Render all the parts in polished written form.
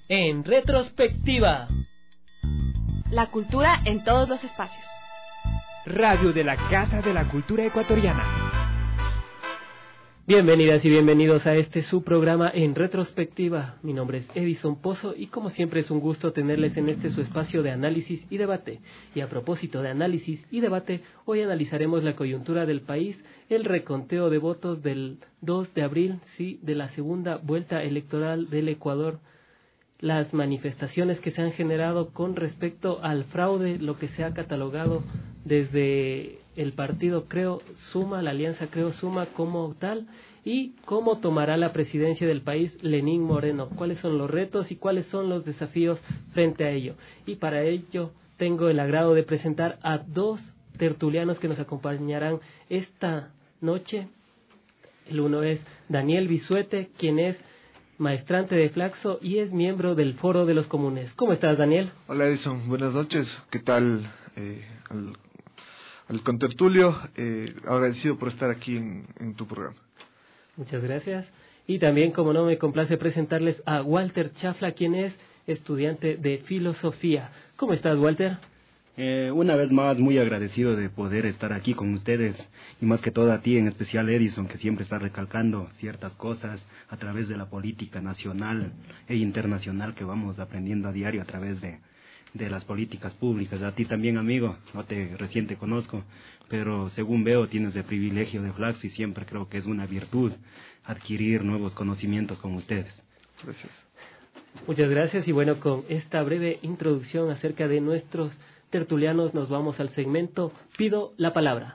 En retrospectiva. La cultura en todos los espacios. Radio de la Casa de la Cultura Ecuatoriana. Bienvenidas y bienvenidos a este su programa En Retrospectiva. Mi nombre es Edison Pozo y como siempre es un gusto tenerles en este su espacio de análisis y debate. Y a propósito de análisis y debate, hoy analizaremos la coyuntura del país, el reconteo de votos del 2 de abril, de la segunda vuelta electoral del Ecuador, las manifestaciones que se han generado con respecto al fraude, lo que se ha catalogado desde el partido Creo Suma, la alianza Creo Suma como tal, y cómo tomará la presidencia del país Lenín Moreno, cuáles son los retos y cuáles son los desafíos frente a ello. Y para ello tengo el agrado de presentar a dos tertulianos que nos acompañarán esta noche. El uno es Daniel Bisuete, quien es maestrante de Flaxo y es miembro del Foro de los Comunes. ¿Cómo estás, Daniel? Hola, Edison. Buenas noches. ¿Qué tal? Al contertulio, agradecido por estar aquí en tu programa. Muchas gracias. Y también, como no, me complace presentarles a Walter Chafla, quien es estudiante de Filosofía. ¿Cómo estás, Walter? Una vez más, muy agradecido de poder estar aquí con ustedes y más que todo a ti, en especial Edison, que siempre está recalcando ciertas cosas a través de la política nacional e internacional que vamos aprendiendo a diario a través de las políticas públicas. A ti también, amigo, recién te conozco, pero según veo tienes el privilegio de Flaxo y siempre creo que es una virtud adquirir nuevos conocimientos con ustedes. Gracias. Muchas gracias y bueno, con esta breve introducción acerca de nuestros tertulianos nos vamos al segmento Pido la Palabra.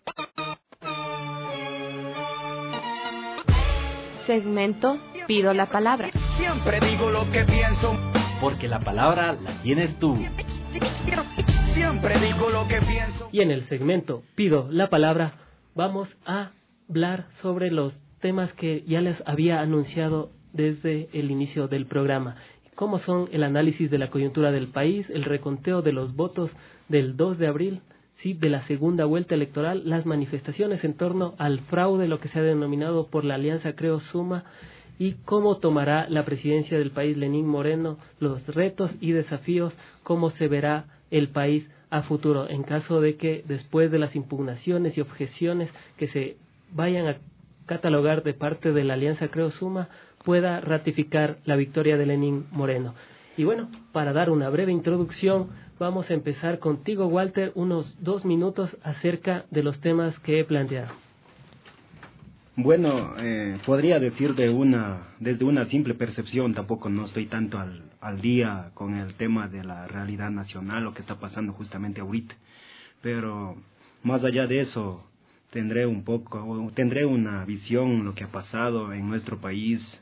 Segmento Pido la Palabra. Siempre digo lo que pienso, porque la palabra la tienes tú. Siempre digo lo que pienso. Y en el segmento Pido la Palabra vamos a hablar sobre los temas que ya les había anunciado desde el inicio del programa, como son el análisis de la coyuntura del país, el reconteo de los votos del 2 de abril, de la segunda vuelta electoral, las manifestaciones en torno al fraude, lo que se ha denominado por la alianza Creo Suma, y cómo tomará la presidencia del país Lenín Moreno, los retos y desafíos, cómo se verá el país a futuro, en caso de que después de las impugnaciones y objeciones que se vayan a catalogar de parte de la alianza Creo Suma, pueda ratificar la victoria de Lenín Moreno. Y bueno, para dar una breve introducción, vamos a empezar contigo, Walter, unos 2 minutos acerca de los temas que he planteado. Bueno, podría decir desde una simple percepción, tampoco no estoy tanto al día con el tema de la realidad nacional, lo que está pasando justamente ahorita, pero más allá de eso, tendré una visión lo que ha pasado en nuestro país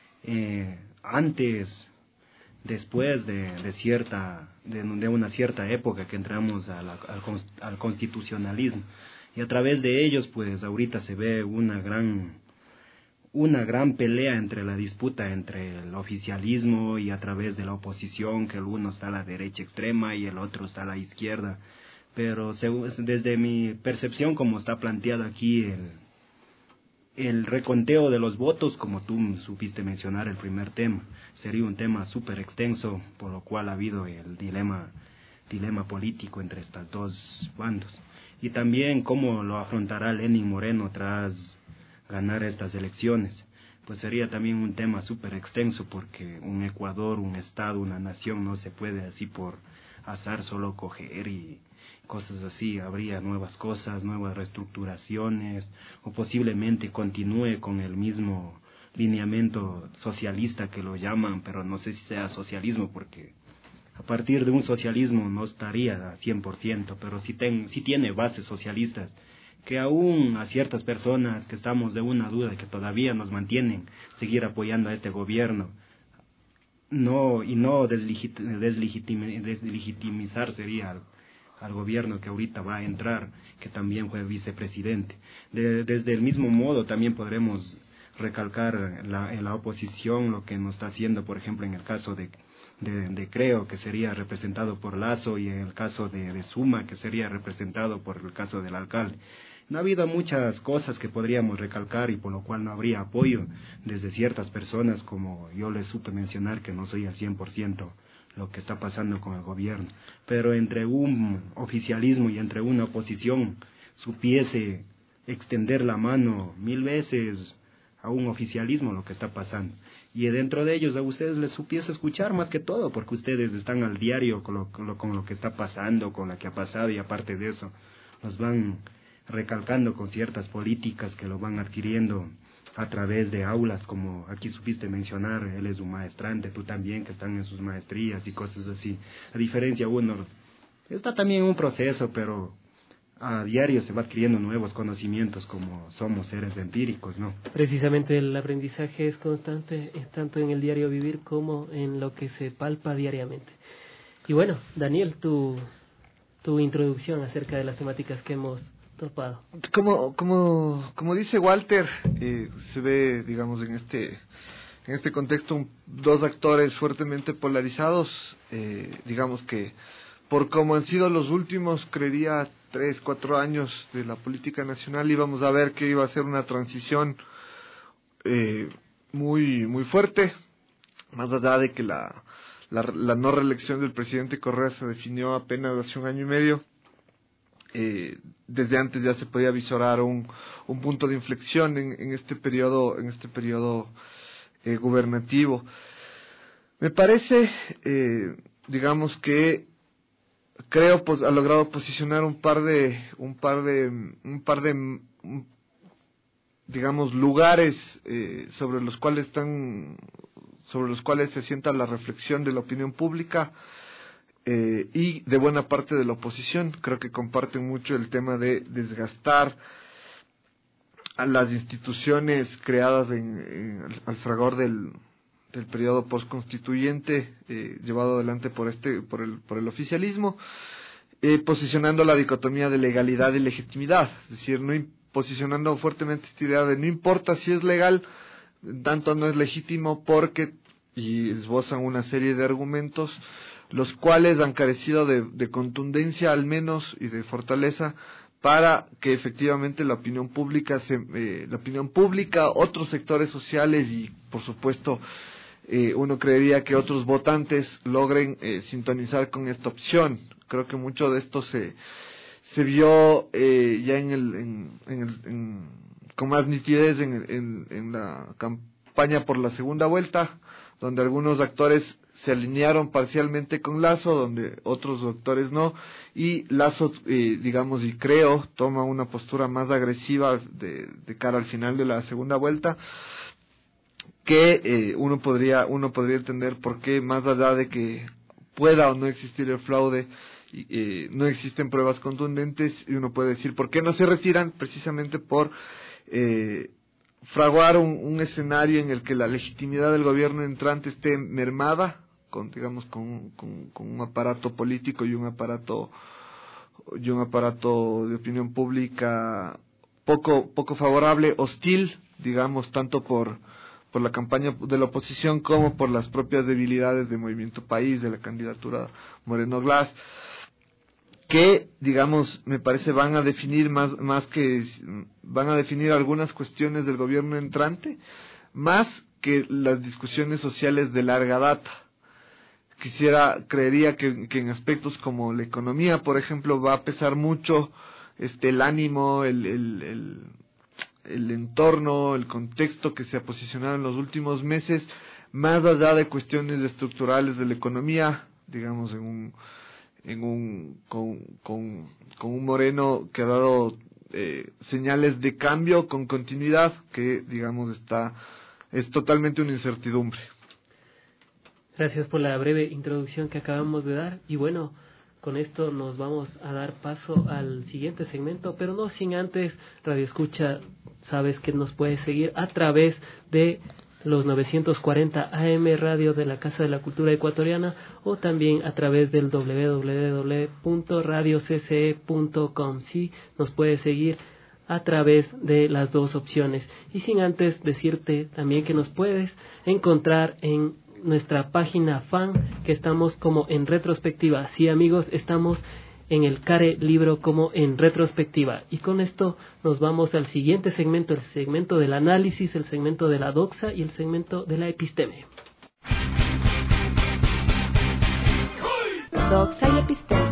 antes, después de una cierta época que entramos al constitucionalismo, y a través de ellos pues ahorita se ve una gran pelea entre la disputa entre el oficialismo y a través de la oposición, que el uno está a la derecha extrema y el otro está a la izquierda. Pero desde mi percepción, como está planteado aquí el reconteo de los votos, como tú supiste mencionar el primer tema, sería un tema súper extenso, por lo cual ha habido el dilema político entre estas dos bandos. Y también cómo lo afrontará Lenín Moreno tras ganar estas elecciones. Pues sería también un tema súper extenso, porque un Ecuador, un Estado, una nación no se puede así por azar solo coger y cosas así. Habría nuevas cosas, nuevas reestructuraciones, o posiblemente continúe con el mismo lineamiento socialista que lo llaman, pero no sé si sea socialismo, porque a partir de un socialismo no estaría a 100%, pero sí tiene bases socialistas, que aún a ciertas personas que estamos de una duda, que todavía nos mantienen seguir apoyando a este gobierno, no deslegitimizar sería al gobierno que ahorita va a entrar, que también fue vicepresidente. Desde el mismo modo también podremos recalcar en la oposición lo que nos está haciendo, por ejemplo, en el caso de Creo, que sería representado por Lazo, y en el caso de Suma, que sería representado por el caso del alcalde. no ha habido muchas cosas que podríamos recalcar y por lo cual no habría apoyo desde ciertas personas, como yo les supe mencionar que no soy al 100% lo que está pasando con el gobierno, pero entre un oficialismo y entre una oposición supiese extender la mano 1000 veces a un oficialismo lo que está pasando, y dentro de ellos a ustedes les supiese escuchar más que todo, porque ustedes están al diario con lo que está pasando, con lo que ha pasado, y aparte de eso los van recalcando con ciertas políticas que lo van adquiriendo a través de aulas, como aquí supiste mencionar, él es un maestrante, tú también, que están en sus maestrías y cosas así. A diferencia, uno está también en un proceso, pero a diario se va adquiriendo nuevos conocimientos como somos seres empíricos, ¿no? Precisamente el aprendizaje es constante, tanto en el diario vivir como en lo que se palpa diariamente. Y bueno, Daniel, tu introducción acerca de las temáticas que hemos topado. Como dice Walter, se ve, digamos, en este contexto dos actores fuertemente polarizados, digamos que por cómo han sido los últimos, creería, 3-4 años de la política nacional, íbamos a ver que iba a ser una transición muy muy fuerte, más allá de que la no reelección del presidente Correa se definió apenas hace 1 año y medio. Desde antes ya se podía visorar un punto de inflexión en este periodo gubernativo. Me parece, digamos que creo pues ha logrado posicionar un par de digamos lugares sobre los cuales se asienta la reflexión de la opinión pública. Y de buena parte de la oposición. Creo que comparten mucho el tema de desgastar a las instituciones creadas al fragor del periodo postconstituyente, llevado adelante por el oficialismo, posicionando la dicotomía de legalidad y legitimidad, es decir, posicionando fuertemente esta idea de no importa si es legal, tanto no es legítimo, porque, y esbozan una serie de argumentos los cuales han carecido de contundencia al menos y de fortaleza para que efectivamente la opinión pública, otros sectores sociales y por supuesto uno creería que otros votantes logren sintonizar con esta opción. Creo que mucho de esto se vio ya con más nitidez en la campaña por la segunda vuelta, donde algunos actores se alinearon parcialmente con Lasso, donde otros actores no, y Lasso, digamos, y creo, toma una postura más agresiva de cara al final de la segunda vuelta, que uno podría entender por qué, más allá de que pueda o no existir el fraude, no existen pruebas contundentes, y uno puede decir por qué no se retiran, precisamente por fraguar un escenario en el que la legitimidad del gobierno entrante esté mermada, con un aparato político y un aparato de opinión pública poco favorable, hostil, digamos, tanto por la campaña de la oposición como por las propias debilidades de Movimiento País, de la candidatura Moreno Glass, que, digamos, me parece van a definir van a definir algunas cuestiones del gobierno entrante, más que las discusiones sociales de larga data. Creería que en aspectos como la economía, por ejemplo, va a pesar mucho el ánimo, el entorno, el contexto que se ha posicionado en los últimos meses, más allá de cuestiones estructurales de la economía, digamos, con un Moreno que ha dado señales de cambio con continuidad, que, digamos, es totalmente una incertidumbre. Gracias por la breve introducción que acabamos de dar, y bueno, con esto nos vamos a dar paso al siguiente segmento, pero no sin antes, Radio Escucha, sabes que nos puedes seguir a través de los 940 AM Radio de la Casa de la Cultura Ecuatoriana, o también a través del www.radiocce.com. Sí, nos puedes seguir a través de las dos opciones. Y sin antes decirte también que nos puedes encontrar en nuestra página fan, que estamos como en retrospectiva. Sí, amigos, estamos en el CARE Libro como en retrospectiva. Y con esto nos vamos al siguiente segmento, el segmento del análisis, el segmento de la doxa y el segmento de la episteme. Doxa y episteme.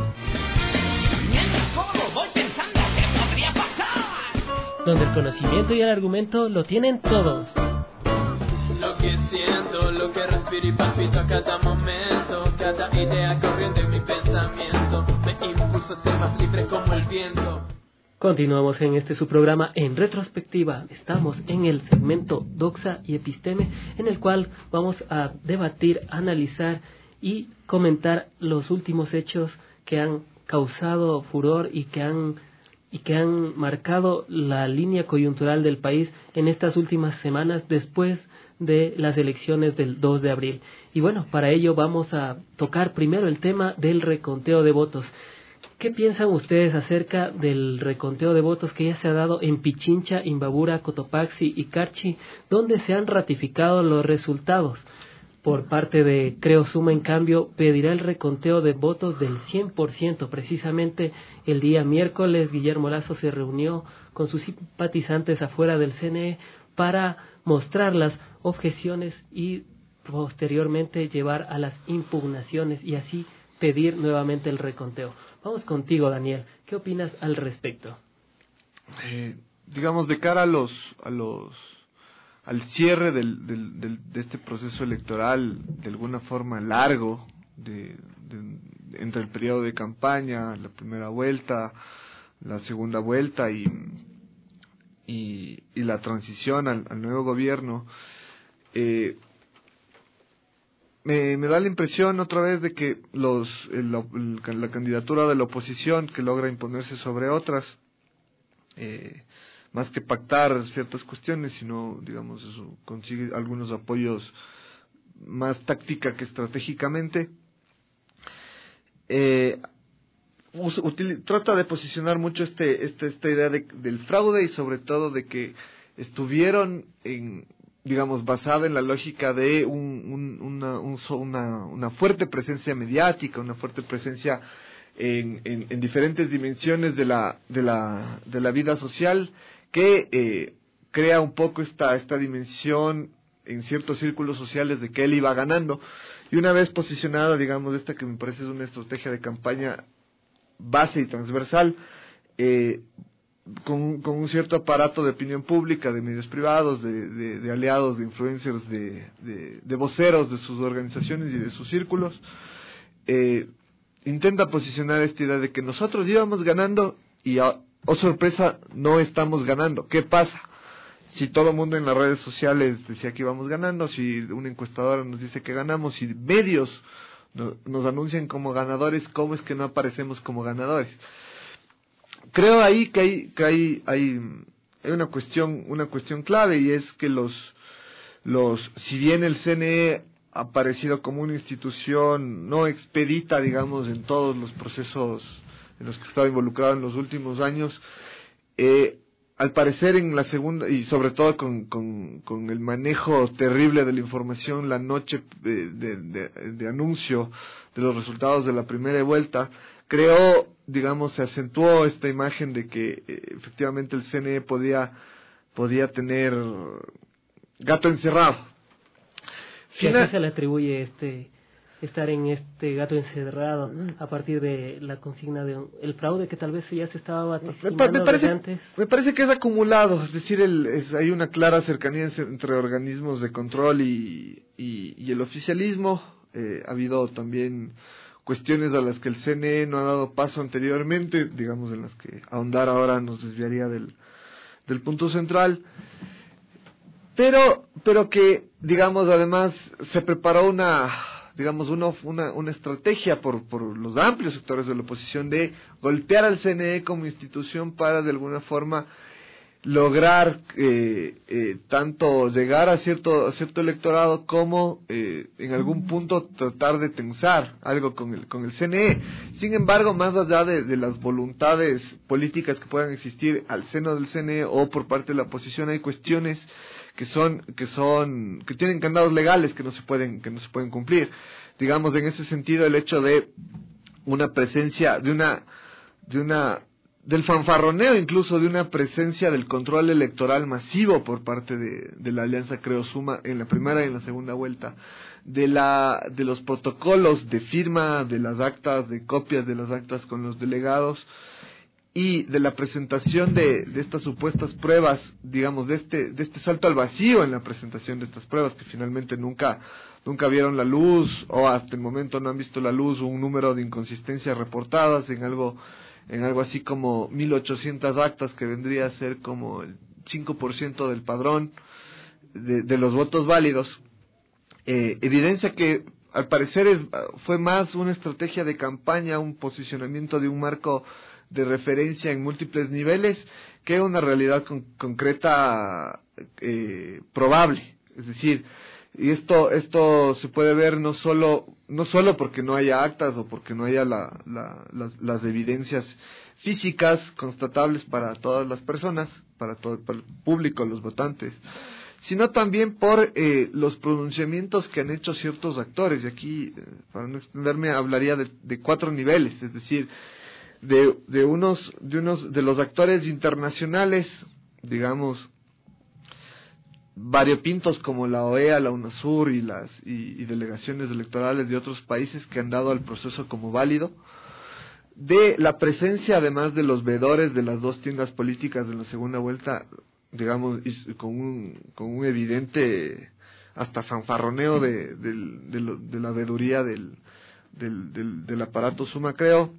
Donde el conocimiento y el argumento lo tienen todos. Lo que siento, lo que respiro y palpito a cada momento, cada idea corriente en mi pensamiento, me impulsa a ser más libre como el viento. Continuamos en su programa en retrospectiva. Estamos en el segmento Doxa y Episteme, en el cual vamos a debatir, analizar y comentar los últimos hechos que han causado furor y que han marcado la línea coyuntural del país en estas últimas semanas después de las elecciones del 2 de abril. Y bueno, para ello vamos a tocar primero el tema del reconteo de votos. ¿Qué piensan ustedes acerca del reconteo de votos que ya se ha dado en Pichincha, Imbabura, Cotopaxi y Carchi, donde se han ratificado los resultados? Por parte de Creo Suma, en cambio, pedirá el reconteo de votos del 100%. Precisamente el día miércoles, Guillermo Lasso se reunió con sus simpatizantes afuera del CNE para mostrar las objeciones y posteriormente llevar a las impugnaciones y así pedir nuevamente el reconteo. Vamos contigo, Daniel. ¿Qué opinas al respecto? Digamos, de cara al cierre de este proceso electoral, de alguna forma largo, entre el periodo de campaña, la primera vuelta, la segunda vuelta y la transición al nuevo gobierno, me da la impresión otra vez de que la candidatura de la oposición, que logra imponerse sobre otras, más que pactar ciertas cuestiones, sino, digamos, eso, consigue algunos apoyos más táctica que estratégicamente, trata de posicionar mucho esta idea del fraude y sobre todo de que estuvieron basada en la lógica de una fuerte presencia mediática, una fuerte presencia en diferentes dimensiones de la vida social, que crea un poco esta dimensión en ciertos círculos sociales de que él iba ganando. Y una vez posicionada, digamos, esta que me parece es una estrategia de campaña base y transversal, con un cierto aparato de opinión pública, de medios privados, de aliados, de influencers, de voceros de sus organizaciones y de sus círculos, intenta posicionar esta idea de que nosotros íbamos ganando y, oh sorpresa, no estamos ganando. ¿Qué pasa? Si todo el mundo en las redes sociales decía que íbamos ganando, si una encuestadora nos dice que ganamos, si medios nos anuncian como ganadores, ¿cómo es que no aparecemos como ganadores? Creo ahí que hay una cuestión clave, y es que si bien el CNE ha aparecido como una institución no expedita, digamos, en todos los procesos en los que he estado involucrado en los últimos años, al parecer en la segunda, y sobre todo con el manejo terrible de la información la noche de anuncio de los resultados de la primera vuelta, creo, digamos, se acentuó esta imagen de que efectivamente el CNE podía tener gato encerrado. ¿A qué se le atribuye estar en este gato encerrado a partir de la consigna de el fraude que tal vez ya se estaba vaticinando desde antes? Me parece que es acumulado, es decir, hay una clara cercanía entre organismos de control y el oficialismo. Ha habido también cuestiones a las que el CNE no ha dado paso anteriormente, digamos, en las que ahondar ahora nos desviaría del punto central, pero que, digamos, además se preparó una estrategia por los amplios sectores de la oposición de golpear al CNE como institución para de alguna forma lograr tanto llegar a cierto electorado como en algún punto tratar de tensar algo con el CNE. Sin embargo, más allá de las voluntades políticas que puedan existir al seno del CNE o por parte de la oposición, hay cuestiones que tienen candados legales que no se pueden cumplir. Digamos, en ese sentido, el hecho de una presencia, de del fanfarroneo, incluso de una presencia del control electoral masivo por parte de la Alianza Creo Suma en la primera y en la segunda vuelta, de los protocolos de firma de las actas, de copias de las actas con los delegados, y de la presentación de estas supuestas pruebas, digamos, de este salto al vacío en la presentación de estas pruebas, que finalmente nunca vieron la luz, o hasta el momento no han visto la luz, un número de inconsistencias reportadas en algo así como 1.800 actas, que vendría a ser como el 5% del padrón de los votos válidos. Evidencia que al parecer fue más una estrategia de campaña, un posicionamiento de un marco de referencia en múltiples niveles, que una realidad concreta probable. Es decir, y esto se puede ver no solo porque no haya actas o porque no haya las evidencias físicas constatables para todas las personas, para todo el público, los votantes, sino también por los pronunciamientos que han hecho ciertos actores. Y aquí, para no extenderme, hablaría de 4 niveles, es decir, de unos de los actores internacionales, digamos, variopintos, como la OEA, la UNASUR y delegaciones electorales de otros países que han dado al proceso como válido, de la presencia además de los veedores de las 2 tiendas políticas de la segunda vuelta, digamos, con un evidente hasta fanfarroneo de la veeduría del aparato Suma Creo.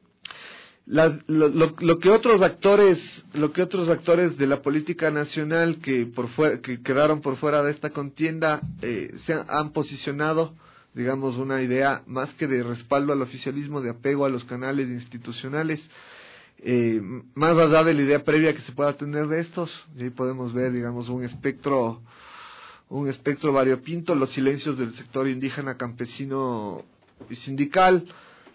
Lo que otros actores de la política nacional que quedaron por fuera de esta contienda han posicionado, digamos, una idea más que de respaldo al oficialismo, de apego a los canales institucionales, más allá de la idea previa que se pueda tener de estos. Y ahí podemos ver, digamos, un espectro variopinto, los silencios del sector indígena, campesino y sindical,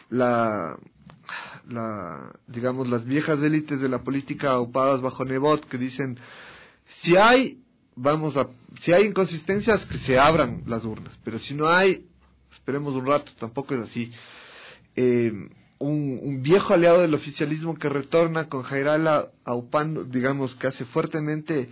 digamos, las viejas élites de la política aupadas bajo Nebot, que dicen, si hay inconsistencias, que se abran las urnas, pero si no hay, esperemos un rato. Tampoco es así. Un viejo aliado del oficialismo que retorna con Jairala aupando, digamos, que hace fuertemente,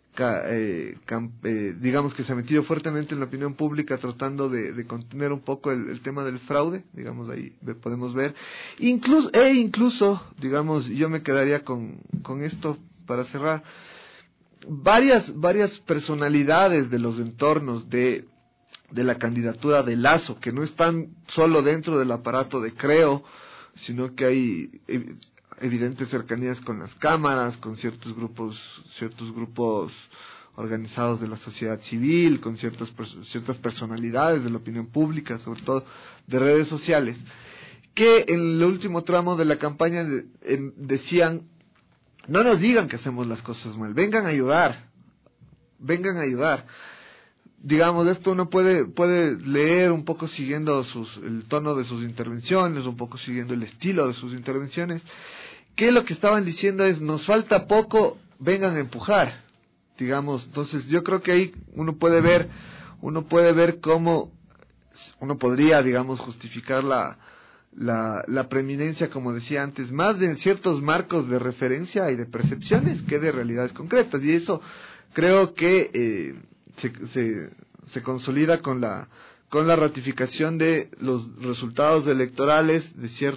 digamos, que se ha metido fuertemente en la opinión pública, tratando de contener un poco el tema del fraude, digamos, ahí podemos ver. Incluso, digamos, yo me quedaría con esto para cerrar, varias personalidades de los entornos de la candidatura de Lasso, que no están solo dentro del aparato de Creo, sino que hay evidentes cercanías con las cámaras, con ciertos grupos organizados de la sociedad civil, con ciertas personalidades de la opinión pública, sobre todo de redes sociales, que en el último tramo de la campaña decían, no nos digan que hacemos las cosas mal, vengan a ayudar. Digamos, esto uno puede leer un poco siguiendo el tono de sus intervenciones, un poco siguiendo el estilo de sus intervenciones, que lo que estaban diciendo es, nos falta poco, vengan a empujar, digamos. Entonces yo creo que ahí uno puede ver cómo uno podría, digamos, justificar la preeminencia, como decía antes, más de ciertos marcos de referencia y de percepciones que de realidades concretas, y eso creo que se consolida con la ratificación de los resultados electorales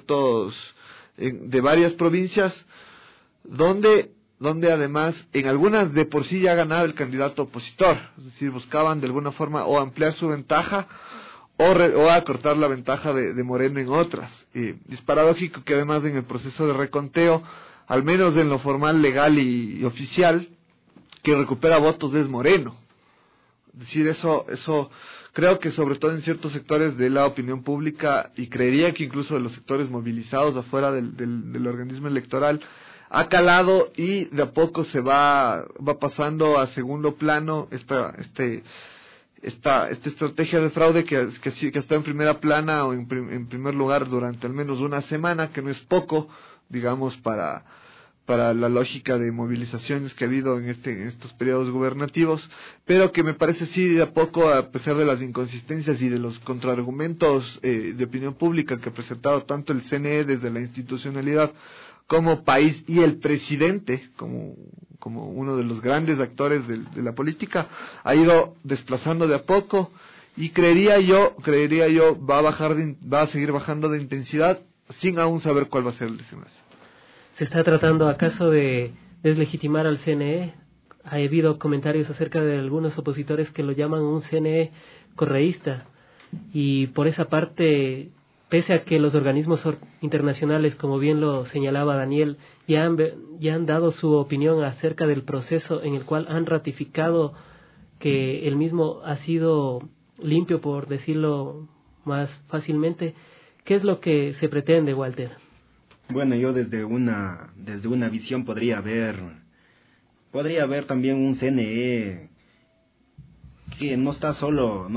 de varias provincias, donde además en algunas de por sí ya ganaba el candidato opositor, es decir, buscaban de alguna forma o ampliar su ventaja o acortar la ventaja de Moreno en otras. Es paradójico que además en el proceso de reconteo, al menos en lo formal, legal y oficial, que recupera votos es Moreno. Es decir, eso creo que sobre todo en ciertos sectores de la opinión pública, y creería que incluso de los sectores movilizados afuera del organismo electoral, ha calado, y de a poco se va pasando a segundo plano esta estrategia de fraude que está en primera plana o en primer lugar durante al menos una semana, que no es poco, digamos, para la lógica de movilizaciones que ha habido en estos periodos gubernativos, pero que me parece sí de a poco, a pesar de las inconsistencias y de los contraargumentos de opinión pública que ha presentado tanto el CNE desde la institucionalidad como país y el presidente, como uno de los grandes actores de la política, ha ido desplazando de a poco y creería yo va a seguir bajando de intensidad sin aún saber cuál va a ser el desenlace. ¿Se está tratando acaso de deslegitimar al CNE? Ha habido comentarios acerca de algunos opositores que lo llaman un CNE correísta, y por esa parte, pese a que los organismos internacionales, como bien lo señalaba Daniel, ya han dado su opinión acerca del proceso en el cual han ratificado que el mismo ha sido limpio, por decirlo más fácilmente, ¿qué es lo que se pretende, Walter? Bueno, yo desde una visión podría ver también un CNE que no está solo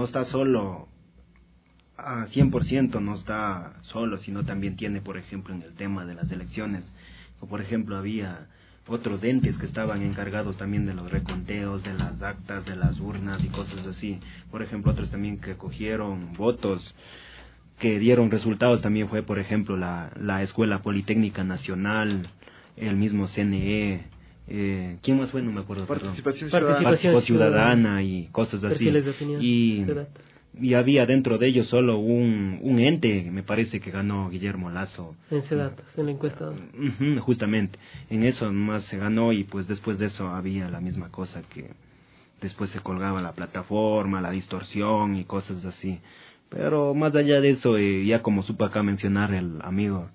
a 100%, no está solo, sino también tiene, por ejemplo, en el tema de las elecciones, o por ejemplo había otros entes que estaban encargados también de los reconteos, de las actas, de las urnas y cosas así. Por ejemplo, otros también que cogieron votos, que dieron resultados, también fue, por ejemplo, la Escuela Politécnica Nacional, el mismo CNE, ¿quién más fue? No me acuerdo. Participación Ciudadana y cosas así. De opinión, y había dentro de ellos solo un ente, me parece que ganó Guillermo Lasso. En Sedatos, en la encuesta. Justamente, en eso más se ganó, y pues después de eso había la misma cosa, que después se colgaba la plataforma, la distorsión y cosas así. Pero más allá de eso, ya como supo acá mencionar el amigo,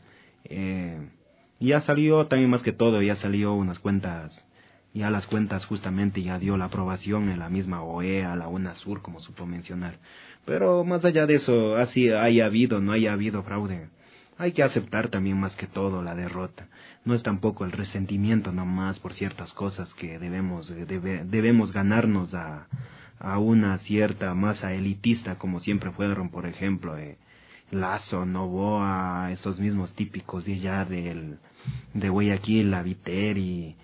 ya salió también, más que todo, ya salió unas cuentas, ya las cuentas justamente ya dio la aprobación en la misma OEA, la UNASUR, como supo mencionar. Pero más allá de eso, así haya habido, no haya habido fraude, hay que aceptar también más que todo la derrota. No es tampoco el resentimiento nomás por ciertas cosas que debemos ganarnos a una cierta masa elitista, como siempre fueron, por ejemplo, Lasso, Novoa, esos mismos típicos de allá de Guayaquil, la Viteri,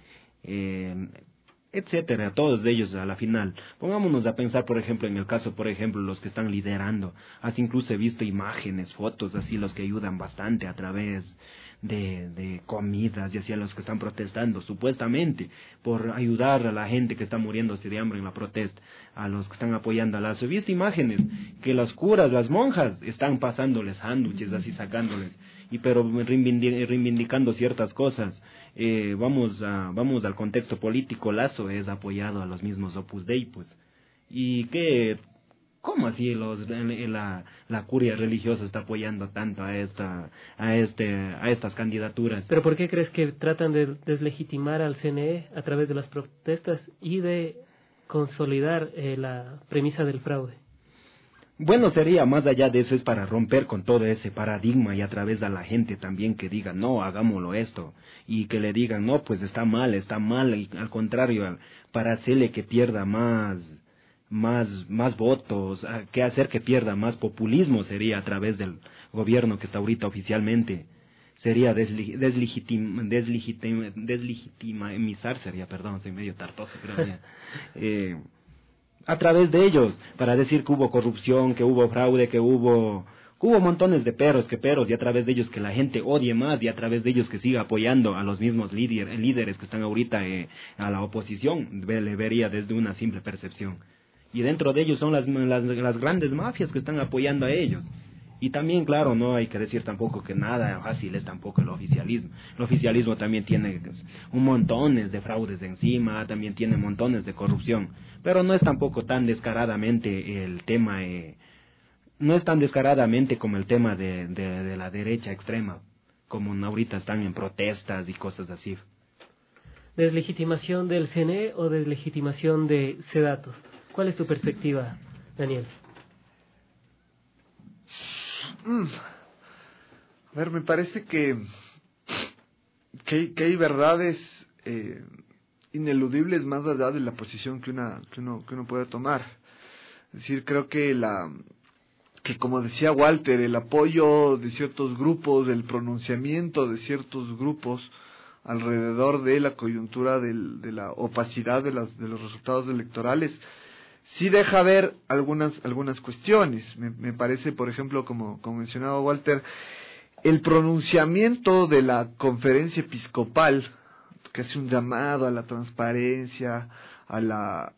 etcétera, todos ellos a la final. Pongámonos a pensar, por ejemplo, en el caso, por ejemplo, los que están liderando. Así incluso he visto imágenes, fotos, así los que ayudan bastante a través de comidas, y así a los que están protestando, supuestamente, por ayudar a la gente que está muriéndose de hambre en la protesta, a los que están apoyando a Lasso. He visto imágenes que los curas, las monjas, están pasándoles sándwiches, así sacándoles, pero reivindicando ciertas cosas. Vamos al contexto político. Lasso es apoyado a los mismos Opus Dei, pues. ¿Y qué? ¿Cómo así la curia religiosa está apoyando tanto a estas candidaturas? ¿Pero por qué crees que tratan de deslegitimar al CNE a través de las protestas y de consolidar la premisa del fraude? Bueno, sería más allá de eso, es para romper con todo ese paradigma, y a través de la gente también que diga, no, hagámoslo esto, y que le digan, no, pues está mal, y al contrario, para hacerle que pierda más votos, que hacer que pierda más populismo, sería a través del gobierno que está ahorita oficialmente, sería deslegitimizar, sería, perdón, soy medio tartoso, creo ya. A través de ellos, para decir que hubo corrupción, que hubo fraude, que hubo montones de peros, y a través de ellos que la gente odie más, y a través de ellos que siga apoyando a los mismos líderes que están ahorita a la oposición, le vería desde una simple percepción. Y dentro de ellos son las grandes mafias que están apoyando a ellos. Y también, claro, no hay que decir tampoco que nada fácil es tampoco el oficialismo. El oficialismo también tiene un montones de fraudes de encima, también tiene montones de corrupción. Pero no es tampoco tan descaradamente el tema, no es tan descaradamente como el tema de la derecha extrema, como ahorita están en protestas y cosas así. ¿Deslegitimación del CNE o deslegitimación de Sedatos? ¿Cuál es tu perspectiva, Daniel? A ver, me parece que hay verdades ineludibles más allá de la posición que uno puede tomar. Es decir, creo que como decía Walter, el apoyo de ciertos grupos, el pronunciamiento de ciertos grupos alrededor de la coyuntura de la opacidad de los resultados electorales, sí deja ver algunas cuestiones. Me parece, por ejemplo, como mencionaba Walter, el pronunciamiento de la conferencia episcopal, que hace un llamado a la transparencia, a la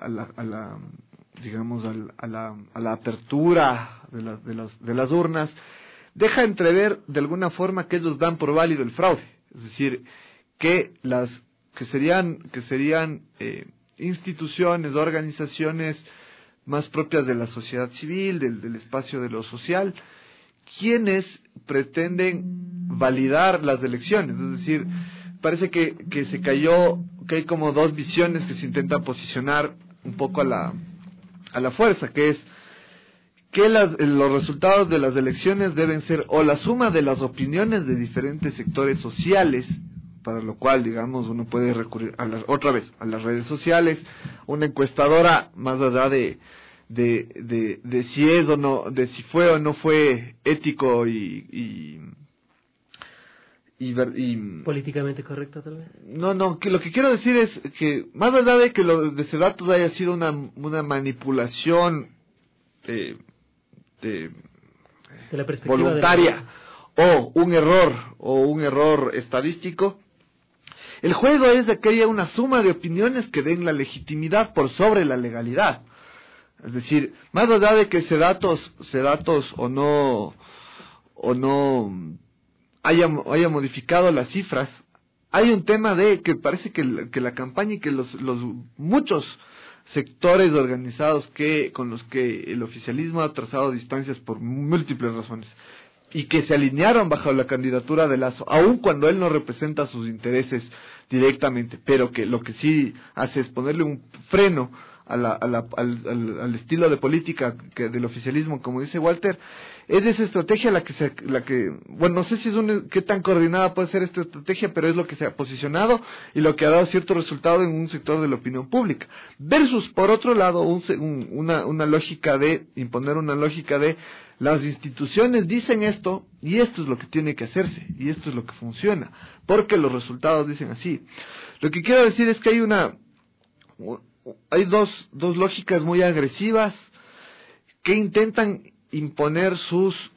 apertura de las urnas, deja entrever de alguna forma que ellos dan por válido el fraude, es decir, que serían instituciones, organizaciones más propias de la sociedad civil, del espacio de lo social, quienes pretenden validar las elecciones. Es decir, parece que hay como dos visiones que se intentan posicionar un poco a la fuerza, que es que los resultados de las elecciones deben ser o la suma de las opiniones de diferentes sectores sociales, para lo cual, digamos, uno puede recurrir otra vez a las redes sociales, una encuestadora, más allá de si es o no, de si fue o no fue ético y políticamente correcto, tal vez. No, que lo que quiero decir es que más allá de que lo de ese dato haya sido una manipulación de la perspectiva voluntaria o un error estadístico, el juego es de que haya una suma de opiniones que den la legitimidad por sobre la legalidad. Es decir, más allá de que ese datos o no haya modificado las cifras, hay un tema de que parece que la campaña y que los muchos sectores organizados con los que el oficialismo ha trazado distancias por múltiples razones y que se alinearon bajo la candidatura de Lasso, aun cuando él no representa sus intereses directamente, pero que lo que sí hace es ponerle un freno al estilo de política del oficialismo, como dice Walter, es esa estrategia la que bueno, no sé si qué tan coordinada puede ser esta estrategia, pero es lo que se ha posicionado y lo que ha dado cierto resultado en un sector de la opinión pública, versus por otro lado una lógica de imponer una lógica de las instituciones dicen esto y esto es lo que tiene que hacerse y esto es lo que funciona, porque los resultados dicen así. Lo que quiero decir es que hay dos lógicas muy agresivas que intentan imponer sus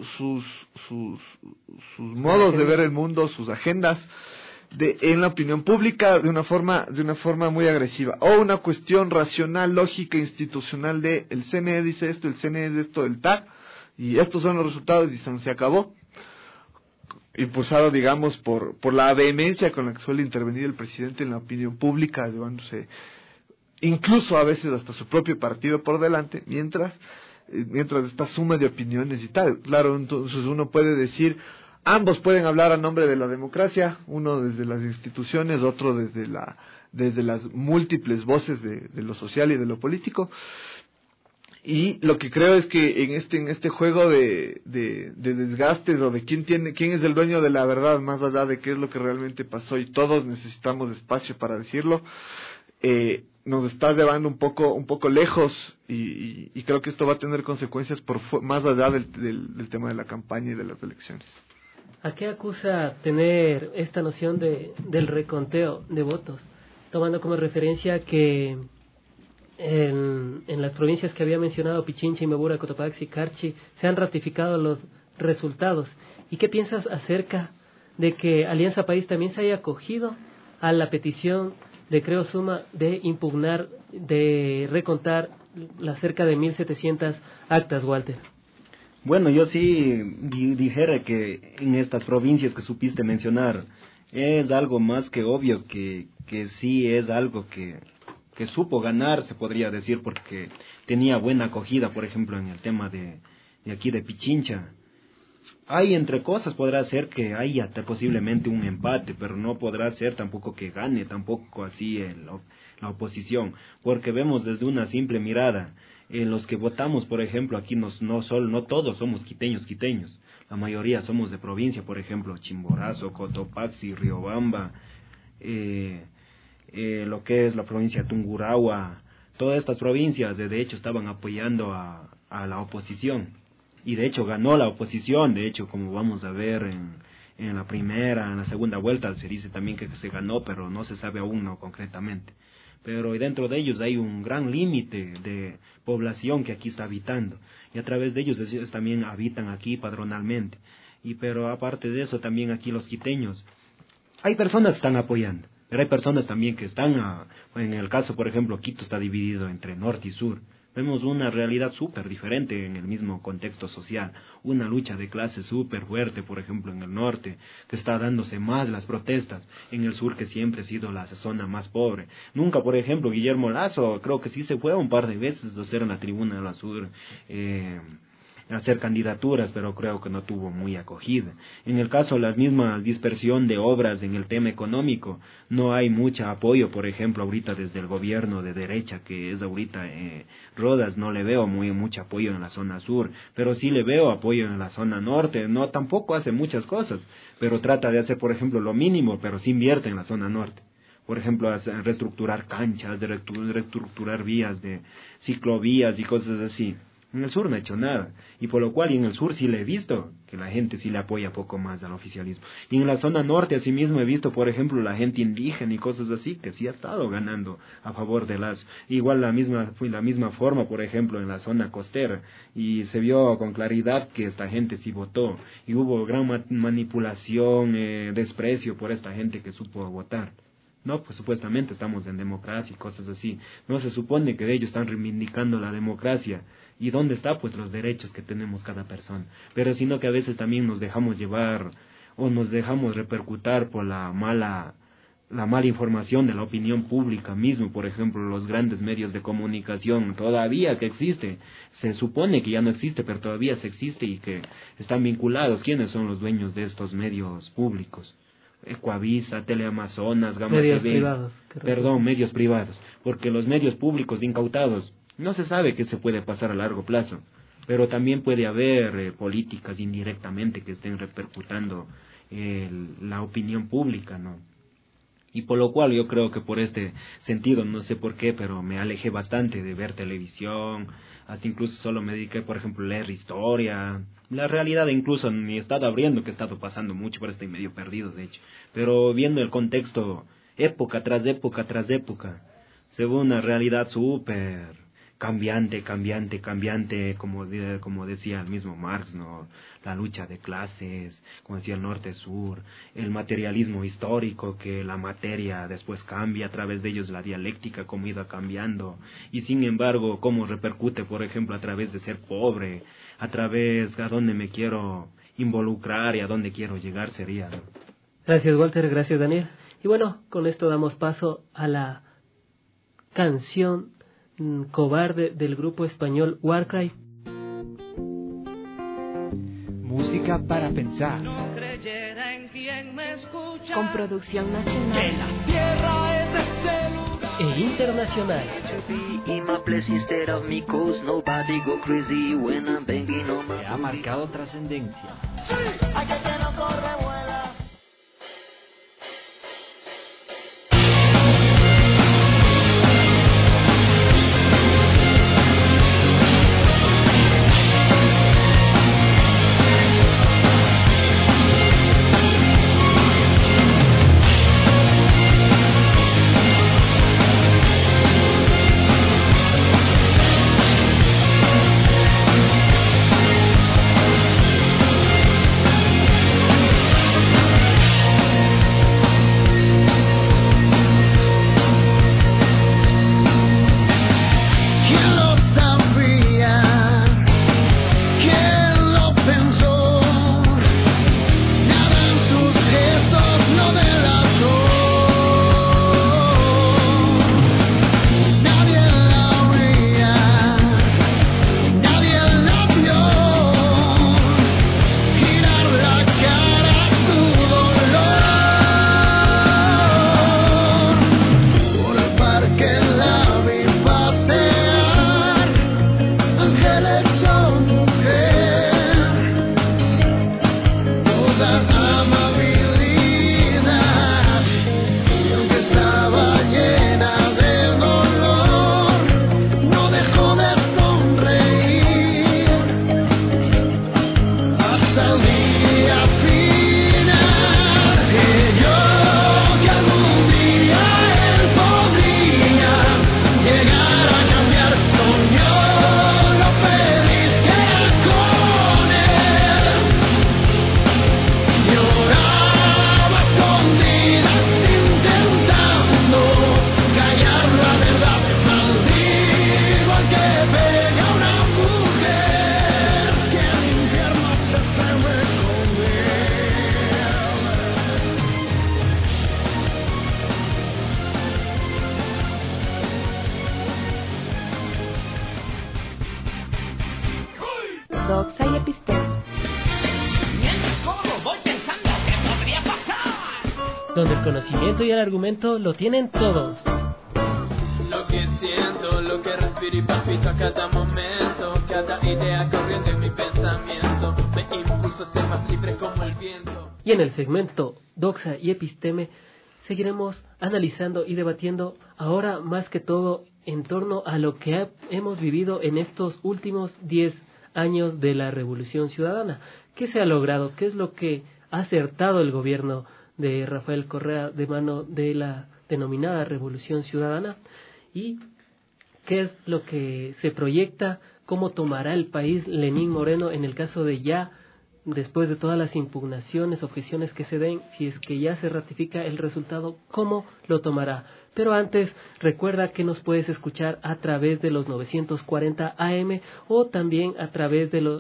modos de ver el mundo, sus agendas en la opinión pública de una forma muy agresiva, o una cuestión racional, lógica, institucional de el CNE dice esto, el CNE es esto, el TAC, y estos son los resultados y se acabó, impulsado, digamos, por la vehemencia con la que suele intervenir el presidente en la opinión pública, llevándose incluso a veces hasta su propio partido por delante, mientras esta suma de opiniones y tal. Claro, entonces uno puede decir, ambos pueden hablar a nombre de la democracia, uno desde las instituciones, otro desde las múltiples voces de lo social y de lo político. Y lo que creo es que en este juego de desgastes o de quién es el dueño de la verdad, más allá de qué es lo que realmente pasó y todos necesitamos espacio para decirlo, nos está llevando un poco lejos y creo que esto va a tener consecuencias más allá del tema de la campaña y de las elecciones. ¿A qué acusa tener esta noción del reconteo de votos? Tomando como referencia que en las provincias que había mencionado, Pichincha, Imbabura, Cotopaxi, Carchi, se han ratificado los resultados. ¿Y qué piensas acerca de que Alianza País también se haya acogido a la petición de Creo Suma de impugnar, de recontar las cerca de 1.700 actas, Walter? Bueno, yo sí dijera que en estas provincias que supiste mencionar es algo más que obvio que sí es algo que supo ganar, se podría decir, porque tenía buena acogida, por ejemplo, en el tema de aquí de Pichincha. Hay entre cosas, podrá ser que haya posiblemente un empate, pero no podrá ser tampoco que gane, tampoco así la oposición, porque vemos desde una simple mirada, en los que votamos, por ejemplo, aquí no todos somos quiteños, la mayoría somos de provincia, por ejemplo, Chimborazo, Cotopaxi, Riobamba, lo que es la provincia de Tungurahua, todas estas provincias de hecho estaban apoyando a la oposición. Y de hecho ganó la oposición, de hecho como vamos a ver en la segunda vuelta se dice también que se ganó, pero no se sabe aún no concretamente. Pero dentro de ellos hay un gran límite de población que aquí está habitando, y a través de ellos también habitan aquí padronalmente. Pero aparte de eso, también aquí los quiteños, hay personas que están apoyando, pero hay personas también que están, en el caso, por ejemplo, Quito está dividido entre norte y sur. Vemos una realidad súper diferente en el mismo contexto social, una lucha de clase súper fuerte, por ejemplo, en el norte, que está dándose más las protestas, en el sur, que siempre ha sido la zona más pobre. Nunca, por ejemplo, Guillermo Lasso, creo que sí se fue un par de veces a hacer en la tribuna de la sur, hacer candidaturas, pero creo que no tuvo muy acogida. En el caso de la misma dispersión de obras en el tema económico, no hay mucho apoyo, por ejemplo, ahorita desde el gobierno de derecha, que es ahorita Rodas, no le veo mucho apoyo en la zona sur, pero sí le veo apoyo en la zona norte. No, tampoco hace muchas cosas, pero trata de hacer, por ejemplo, lo mínimo, pero sí invierte en la zona norte. Por ejemplo, reestructurar canchas, de reestructurar vías, de ciclovías y cosas así. En el sur no ha hecho nada, y por lo cual en el sur sí le he visto que la gente sí le apoya poco más al oficialismo. Y en la zona norte asimismo he visto, por ejemplo, la gente indígena y cosas así, que sí ha estado ganando a favor de Lasso. Igual la misma forma, por ejemplo, en la zona costera, y se vio con claridad que esta gente sí votó, y hubo gran manipulación, desprecio por esta gente que supo votar. No, pues supuestamente estamos en democracia y cosas así. No se supone que ellos están reivindicando la democracia. ¿Y dónde está, pues, los derechos que tenemos cada persona? Pero sino que a veces también nos dejamos llevar o nos dejamos repercutir por la mala información de la opinión pública mismo. Por ejemplo, los grandes medios de comunicación, todavía que existe, se supone que ya no existe, pero todavía se existe y que están vinculados. ¿Quiénes son los dueños de estos medios públicos? Ecuavisa, Teleamazonas, Gama medios TV, privados. perdón, medios privados, porque los medios públicos incautados, no se sabe qué se puede pasar a largo plazo, pero también puede haber políticas indirectamente que estén repercutando la opinión pública, ¿no? Y por lo cual yo creo que por este sentido, no sé por qué, pero me alejé bastante de ver televisión, hasta incluso solo me dediqué, por ejemplo, a leer historia, la realidad incluso en mi estado abriendo, que he estado pasando mucho, pero estoy medio perdido, de hecho, pero viendo el contexto, época tras época tras época, se ve una realidad súper cambiante, como decía el mismo Marx, ¿no? La lucha de clases, como decía el norte-sur, el materialismo histórico, que la materia después cambia, a través de ellos la dialéctica, cómo ha ido cambiando, y sin embargo, cómo repercute, por ejemplo, a través de ser pobre, a través a dónde me quiero involucrar y a dónde quiero llegar sería, ¿no? Gracias, Walter, gracias, Daniel. Y bueno, con esto damos paso a la canción Cobarde del grupo español Warcry. Música para pensar. Con producción nacional E internacional. Que ha marcado trascendencia. doxa y episteme. Donde el conocimiento y el argumento lo tienen todos. Lo que siento, lo que respiro y palpito a cada momento, cada idea corriente en mi pensamiento, me impulsa a ser más libre como el viento. Y en el segmento Doxa y Episteme seguiremos analizando y debatiendo ahora más que todo en torno a lo que hemos vivido en estos últimos 10 años de la Revolución Ciudadana. ¿Qué se ha logrado? ¿Qué es lo que ha acertado el gobierno de Rafael Correa de mano de la denominada Revolución Ciudadana? ¿Y qué es lo que se proyecta? ¿Cómo tomará el país Lenín Moreno en el caso de ya, después de todas las impugnaciones, objeciones que se den, si es que ya se ratifica el resultado, cómo lo tomará? Pero antes, recuerda que nos puedes escuchar a través de los 940 AM o también a través de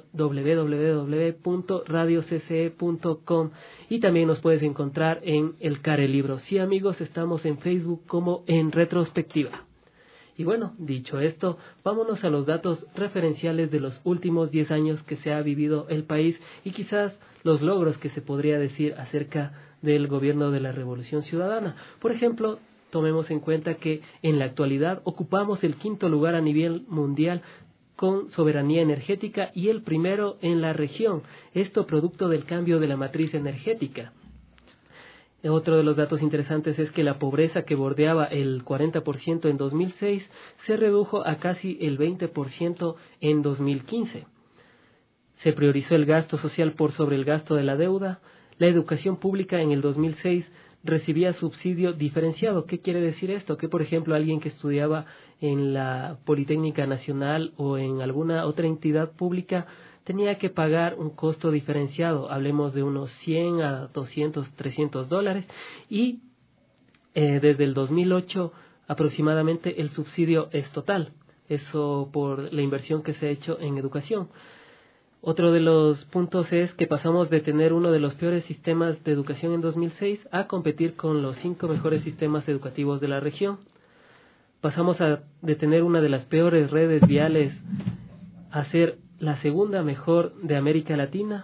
www.radiocce.com, y también nos puedes encontrar en el Carelibro. Sí, amigos, estamos en Facebook como En Retrospectiva. Y bueno, dicho esto, vámonos a los datos referenciales de los últimos 10 años que se ha vivido el país y quizás los logros que se podría decir acerca del gobierno de la Revolución Ciudadana. Por ejemplo, tomemos en cuenta que en la actualidad ocupamos el 5º lugar a nivel mundial con soberanía energética y el primero en la región, esto producto del cambio de la matriz energética. Otro de los datos interesantes es que la pobreza, que bordeaba el 40% en 2006, se redujo a casi el 20% en 2015. Se priorizó el gasto social por sobre el gasto de la deuda. La educación pública en el 2006 recibía subsidio diferenciado. ¿Qué quiere decir esto? Que, por ejemplo, alguien que estudiaba en la Politécnica Nacional o en alguna otra entidad pública tenía que pagar un costo diferenciado, hablemos de unos 100 a 200, 300 dólares, y desde el 2008 aproximadamente el subsidio es total, eso por la inversión que se ha hecho en educación. Otro de los puntos es que pasamos de tener uno de los peores sistemas de educación en 2006 a competir con los 5 mejores sistemas educativos de la región. Pasamos de tener una de las peores redes viales a ser la segunda mejor de América Latina.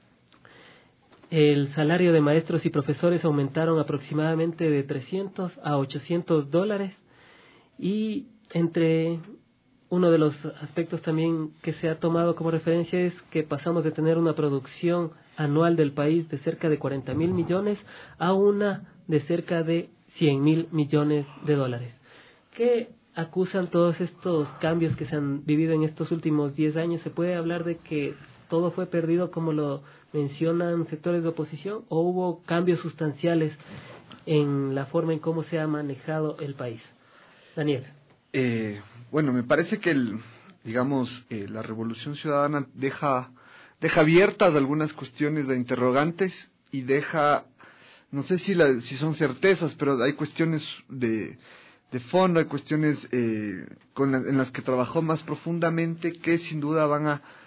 El salario de maestros y profesores aumentaron aproximadamente de 300 a 800 dólares. Y entre uno de los aspectos también que se ha tomado como referencia es que pasamos de tener una producción anual del país de cerca de 40,000 millones a una de cerca de 100,000 millones de dólares. ¿Qué acusan todos estos cambios que se han vivido en estos últimos 10 años? ¿Se puede hablar de que todo fue perdido como lo mencionan sectores de oposición o hubo cambios sustanciales en la forma en cómo se ha manejado el país? Daniel. Bueno, me parece que la Revolución Ciudadana deja abiertas algunas cuestiones de interrogantes y deja, no sé si son certezas, pero hay cuestiones de fondo, hay cuestiones en las que trabajó más profundamente que sin duda van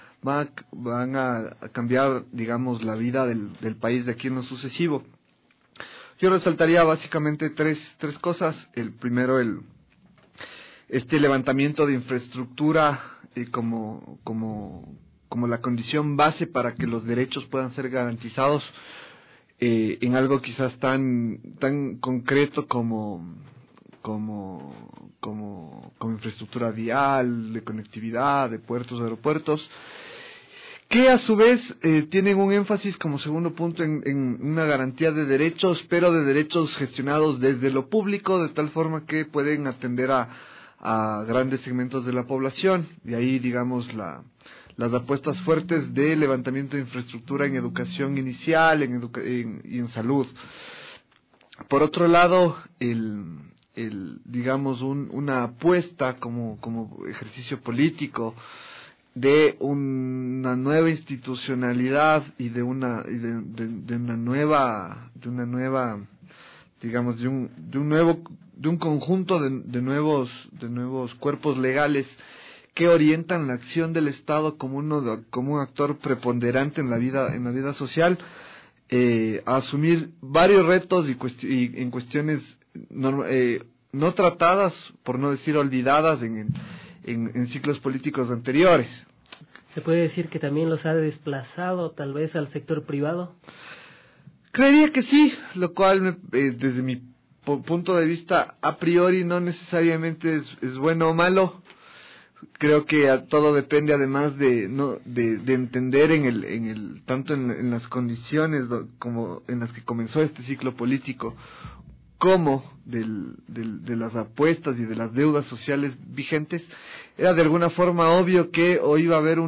a cambiar, digamos, la vida del país de aquí en lo sucesivo. Yo resaltaría básicamente tres cosas. El primero, este levantamiento de infraestructura como la condición base para que los derechos puedan ser garantizados en algo quizás tan concreto como infraestructura vial, de conectividad, de puertos, de aeropuertos, que a su vez tienen un énfasis como segundo punto en una garantía de derechos, pero de derechos gestionados desde lo público, de tal forma que pueden atender a grandes segmentos de la población. De ahí, digamos, las apuestas fuertes de levantamiento de infraestructura en educación inicial y en salud. Por otro lado, digamos, una apuesta como ejercicio político de una nueva institucionalidad y de un conjunto de nuevos cuerpos legales que orientan la acción del Estado como un actor preponderante en la vida social, a asumir varios retos y en cuestiones no tratadas, por no decir olvidadas, en ciclos políticos anteriores. ¿Se puede decir que también los ha desplazado tal vez al sector privado? Creería que sí, lo cual desde mi punto de vista a priori no necesariamente es bueno o malo. Creo que todo depende además de entender tanto en las condiciones como en las que comenzó este ciclo político, como de las apuestas y de las deudas sociales vigentes. Era de alguna forma obvio que hoy iba a haber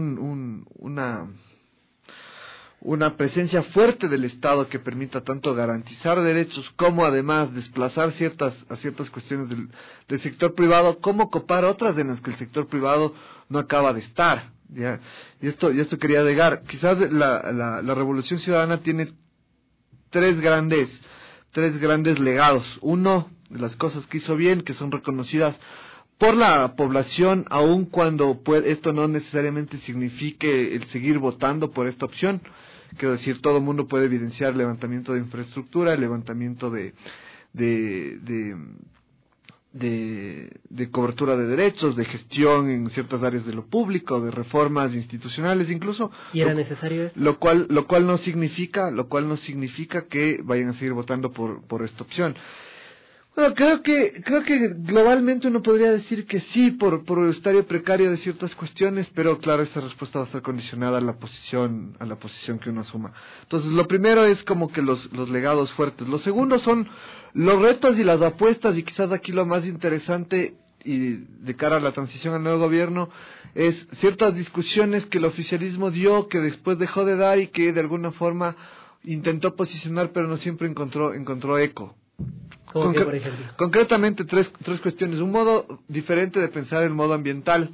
una presencia fuerte del Estado que permita tanto garantizar derechos como además desplazar ciertas cuestiones del sector privado, como copar otras en las que el sector privado no acaba de estar. ¿Ya? Y esto quería llegar. Quizás la Revolución Ciudadana tiene tres grandes legados. Uno, de las cosas que hizo bien, que son reconocidas por la población, aun cuando esto no necesariamente signifique el seguir votando por esta opción. Quiero decir, todo el mundo puede evidenciar el levantamiento de infraestructura, el levantamiento de cobertura de derechos, de gestión en ciertas áreas de lo público, de reformas institucionales incluso. ¿Y era necesario esto? Lo cual no significa que vayan a seguir votando por esta opción. Bueno, creo que globalmente uno podría decir que sí por el estadio precario de ciertas cuestiones, pero claro, esa respuesta va a estar condicionada a la posición que uno asuma. Entonces, lo primero es como que los legados fuertes. Lo segundo son los retos y las apuestas, y quizás aquí lo más interesante y de cara a la transición al nuevo gobierno es ciertas discusiones que el oficialismo dio, que después dejó de dar y que de alguna forma intentó posicionar, pero no siempre encontró eco. ¿Cómo que, por ejemplo? Concretamente, tres cuestiones. Un modo diferente de pensar el modo ambiental,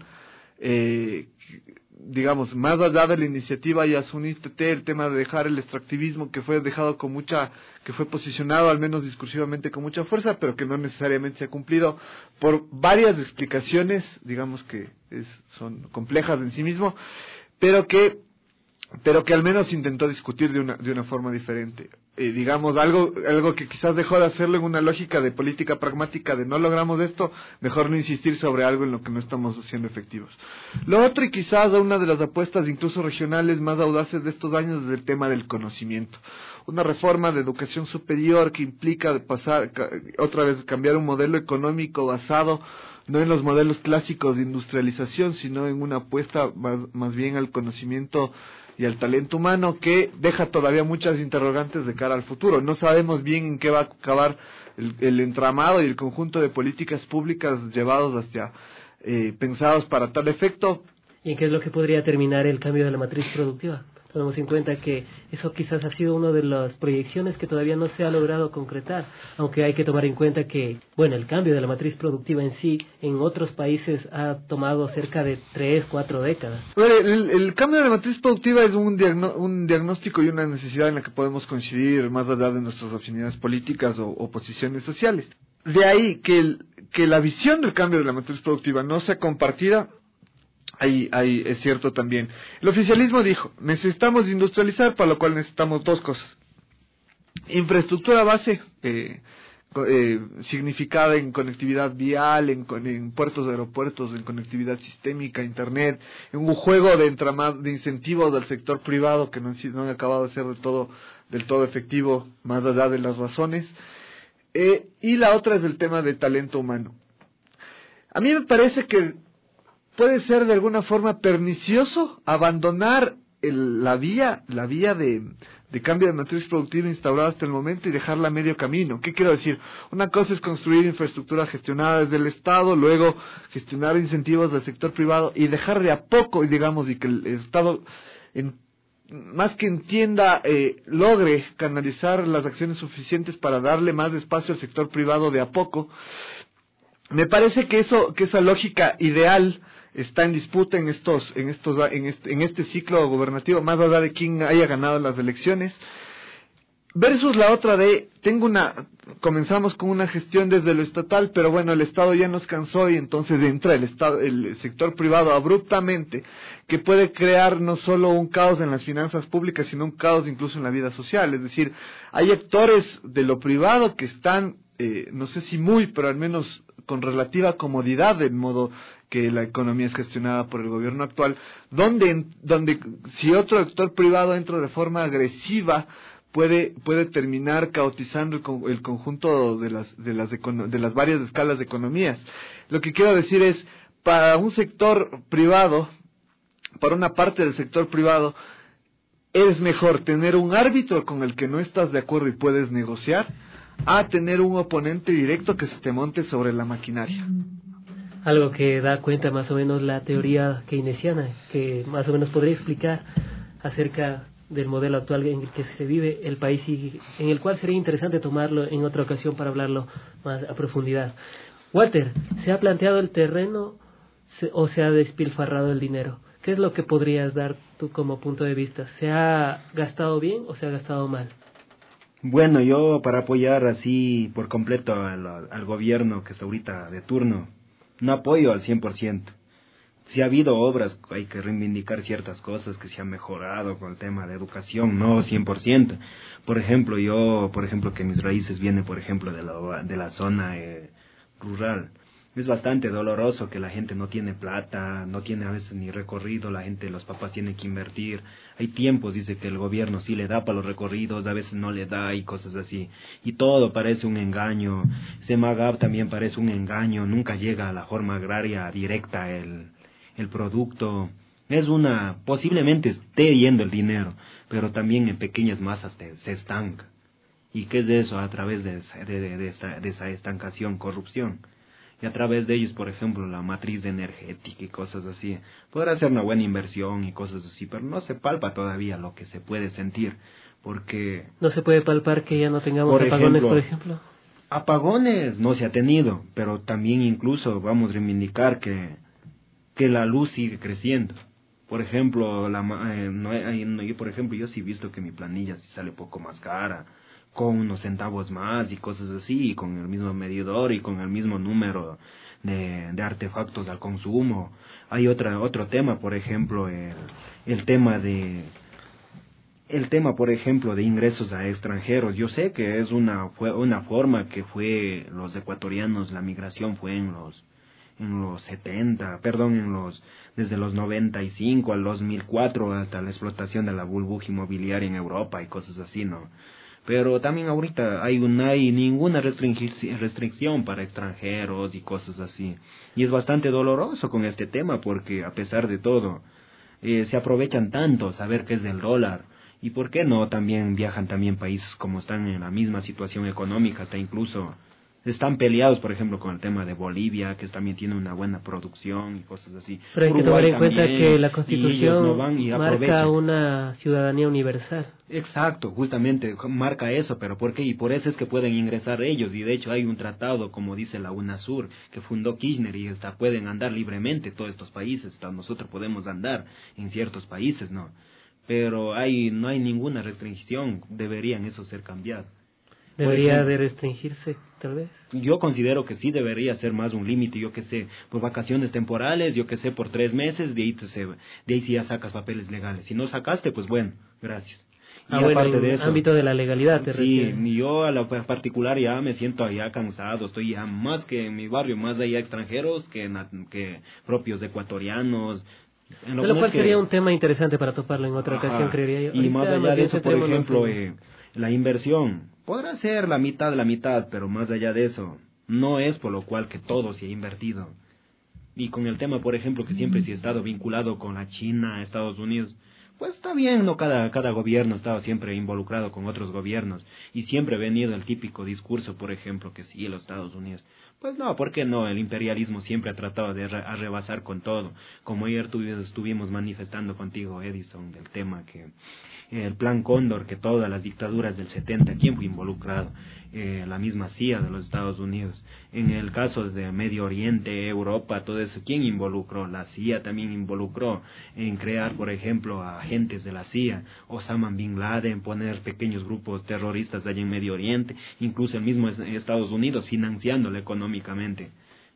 digamos, más allá de la iniciativa Yasuní-TT, el tema de dejar el extractivismo que fue posicionado, al menos discursivamente, con mucha fuerza, pero que no necesariamente se ha cumplido por varias explicaciones, digamos que son complejas en sí mismo, pero que al menos intentó discutir de una forma diferente. Digamos, algo que quizás dejó de hacerlo en una lógica de política pragmática de no logramos esto, mejor no insistir sobre algo en lo que no estamos haciendo efectivos. Lo otro, y quizás una de las apuestas incluso regionales más audaces de estos años, es el tema del conocimiento. Una reforma de educación superior que implica otra vez cambiar un modelo económico basado no en los modelos clásicos de industrialización, sino en una apuesta más bien al conocimiento y al talento humano, que deja todavía muchas interrogantes de cara al futuro. No sabemos bien en qué va a acabar el entramado y el conjunto de políticas públicas pensados para tal efecto. ¿Y en qué es lo que podría terminar el cambio de la matriz productiva? Tomemos en cuenta que eso quizás ha sido una de las proyecciones que todavía no se ha logrado concretar, aunque hay que tomar en cuenta que, bueno, el cambio de la matriz productiva en sí, en otros países ha tomado cerca de 3-4 décadas. Bueno, el cambio de la matriz productiva es un diagnóstico y una necesidad en la que podemos coincidir más allá de nuestras afinidades políticas o posiciones sociales. De ahí que la visión del cambio de la matriz productiva no sea compartida. Ahí es cierto también. El oficialismo dijo, necesitamos industrializar, para lo cual necesitamos dos cosas. Infraestructura base, significada en conectividad vial, en puertos, aeropuertos, en conectividad sistémica, internet, en un juego de incentivos del sector privado que no han acabado de ser del todo efectivo, más allá de las razones. Y la otra es el tema de talento humano. A mí me parece que puede ser de alguna forma pernicioso abandonar la vía de cambio de matriz productiva instaurada hasta el momento y dejarla a medio camino. ¿Qué quiero decir? Una cosa es construir infraestructura gestionada desde el Estado, luego gestionar incentivos del sector privado y dejar de a poco, digamos, y que el Estado, más que entienda, logre canalizar las acciones suficientes para darle más espacio al sector privado de a poco. Me parece que esa lógica ideal está en disputa en este ciclo gubernativo, más allá de quién haya ganado las elecciones, versus la otra comenzamos con una gestión desde lo estatal, pero bueno, el Estado ya nos cansó y entonces entra el sector privado abruptamente, que puede crear no solo un caos en las finanzas públicas, sino un caos incluso en la vida social. Es decir, hay actores de lo privado que están, no sé si pero al menos con relativa comodidad del modo que la economía es gestionada por el gobierno actual, donde si otro actor privado entra de forma agresiva, puede terminar caotizando el conjunto de las varias escalas de economías. Lo que quiero decir es, para un sector privado, para una parte del sector privado, es mejor tener un árbitro con el que no estás de acuerdo y puedes negociar, a tener un oponente directo que se te monte sobre la maquinaria. Algo que da cuenta más o menos la teoría keynesiana, que más o menos podría explicar acerca del modelo actual en el que se vive el país y en el cual sería interesante tomarlo en otra ocasión para hablarlo más a profundidad. Walter, ¿se ha planteado el terreno o se ha despilfarrado el dinero? ¿Qué es lo que podrías dar tú como punto de vista? ¿Se ha gastado bien o se ha gastado mal? Bueno, yo para apoyar así por completo al gobierno que está ahorita de turno, no apoyo al 100%. Si ha habido obras, hay que reivindicar ciertas cosas que se han mejorado con el tema de educación, no 100%. Por ejemplo, que mis raíces vienen, por ejemplo, de la zona rural. Es bastante doloroso que la gente no tiene plata, no tiene a veces ni recorrido, los papás tienen que invertir. Hay tiempos, dice que el gobierno sí le da para los recorridos, a veces no le da y cosas así. Y todo parece un engaño. Semagab también parece un engaño, nunca llega a la forma agraria directa el producto. Posiblemente esté yendo el dinero, pero también en pequeñas masas se estanca. ¿Y qué es eso? A través de esa estancación, corrupción. Y a través de ellos, por ejemplo, la matriz energética y cosas así. Podrá ser una buena inversión y cosas así, pero no se palpa todavía lo que se puede sentir, porque... ¿No se puede palpar que ya no tengamos apagones, por ejemplo? Apagones no se ha tenido, pero también incluso vamos a reivindicar que la luz sigue creciendo. Por ejemplo, yo sí he visto que mi planilla sí sale poco más cara, con unos centavos más y cosas así, y con el mismo medidor y con el mismo número de artefactos al consumo. Hay otro tema, por ejemplo, el tema, por ejemplo, de ingresos a extranjeros. Yo sé que es una forma que fue los ecuatorianos, la migración fue desde los 95 al 2004 hasta la explotación de la burbuja inmobiliaria en Europa y cosas así, ¿no? Pero también ahorita no hay ninguna restricción para extranjeros y cosas así. Y es bastante doloroso con este tema porque a pesar de todo, se aprovechan tanto saber qué es el dólar. Y por qué no también viajan también países como están en la misma situación económica, hasta incluso están peleados, por ejemplo, con el tema de Bolivia, que también tiene una buena producción y cosas así. Pero hay que tomar en cuenta que la Constitución marca aprovechan una ciudadanía universal. Exacto, justamente marca eso, pero ¿por qué? Y por eso es que pueden ingresar ellos, y de hecho hay un tratado, como dice la UNASUR, que fundó Kirchner, y pueden andar libremente todos estos países, nosotros podemos andar en ciertos países, ¿no? Pero no hay ninguna restricción, deberían eso ser cambiado. ¿Debería de restringirse, tal vez? Yo considero que sí debería ser más un límite, yo que sé, por vacaciones temporales, yo que sé, por 3 meses, de ahí sí ya sacas papeles legales. Si no sacaste, pues bueno, gracias. Y aparte de eso, ámbito de la legalidad, te refieres. Sí, yo a lo particular ya me siento ya cansado, estoy ya más que en mi barrio, más allá extranjeros que propios ecuatorianos. De lo cual sería un tema interesante para toparlo en otra ocasión, creería yo. Y más allá de eso, por ejemplo, la inversión podrá ser la mitad, pero más allá de eso, no es por lo cual que todo se ha invertido. Y con el tema, por ejemplo, que siempre se ha estado vinculado con la China, Estados Unidos, pues está bien, ¿no? Cada gobierno ha estado siempre involucrado con otros gobiernos, y siempre ha venido el típico discurso, por ejemplo, que sí, los Estados Unidos. Pues no, ¿por qué no? El imperialismo siempre ha tratado de arrebasar con todo. Como ayer estuvimos manifestando contigo, Edison, del tema que el Plan Cóndor, que todas las dictaduras del 70, ¿quién fue involucrado? La misma CIA de los Estados Unidos. En el caso de Medio Oriente, Europa, todo eso, ¿quién involucró? La CIA también involucró en crear, por ejemplo, a agentes de la CIA, Osama Bin Laden, poner pequeños grupos terroristas allá en Medio Oriente, incluso el mismo Estados Unidos financiándolo económicamente.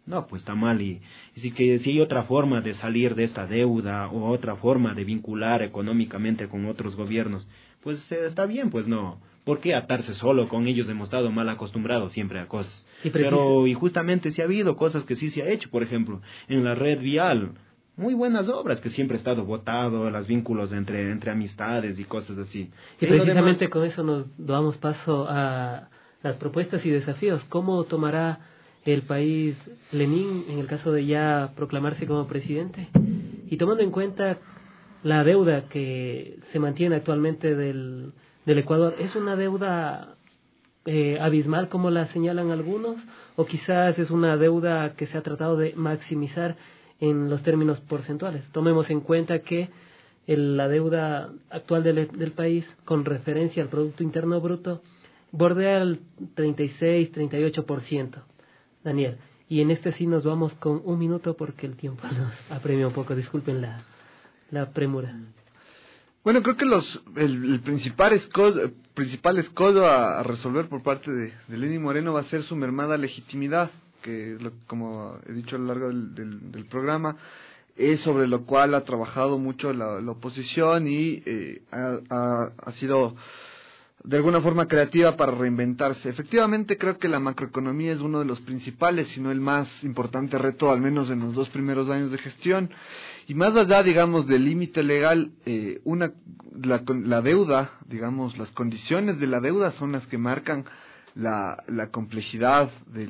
No, pues está mal y si hay otra forma de salir de esta deuda o otra forma de vincular económicamente con otros gobiernos, pues está bien, pues no. ¿Por qué atarse solo con ellos? Hemos estado mal acostumbrados siempre a cosas. Y justamente sí ha habido cosas que sí se ha hecho, por ejemplo, en la red vial, muy buenas obras que siempre ha estado votado, los vínculos entre amistades y cosas así. Y precisamente con eso nos damos paso a las propuestas y desafíos. ¿Cómo tomará el país Lenín en el caso de ya proclamarse como presidente? Y tomando en cuenta la deuda que se mantiene actualmente del Ecuador, ¿es una deuda abismal como la señalan algunos? ¿O quizás es una deuda que se ha tratado de maximizar en los términos porcentuales? Tomemos en cuenta que la deuda actual del país con referencia al Producto Interno Bruto bordea el 36-38%. Daniel, y en este sí nos vamos con 1 minuto porque el tiempo nos apremia un poco, disculpen la premura. Bueno, creo que el principal escollo a resolver por parte de Lenín Moreno va a ser su mermada legitimidad, que como he dicho a lo largo del programa, es sobre lo cual ha trabajado mucho la oposición y ha sido de alguna forma creativa para reinventarse. Efectivamente, creo que la macroeconomía es uno de los principales, si no el más importante reto, al menos en los 2 primeros años de gestión. Y más allá, digamos, del límite legal, la deuda, digamos, las condiciones de la deuda son las que marcan la complejidad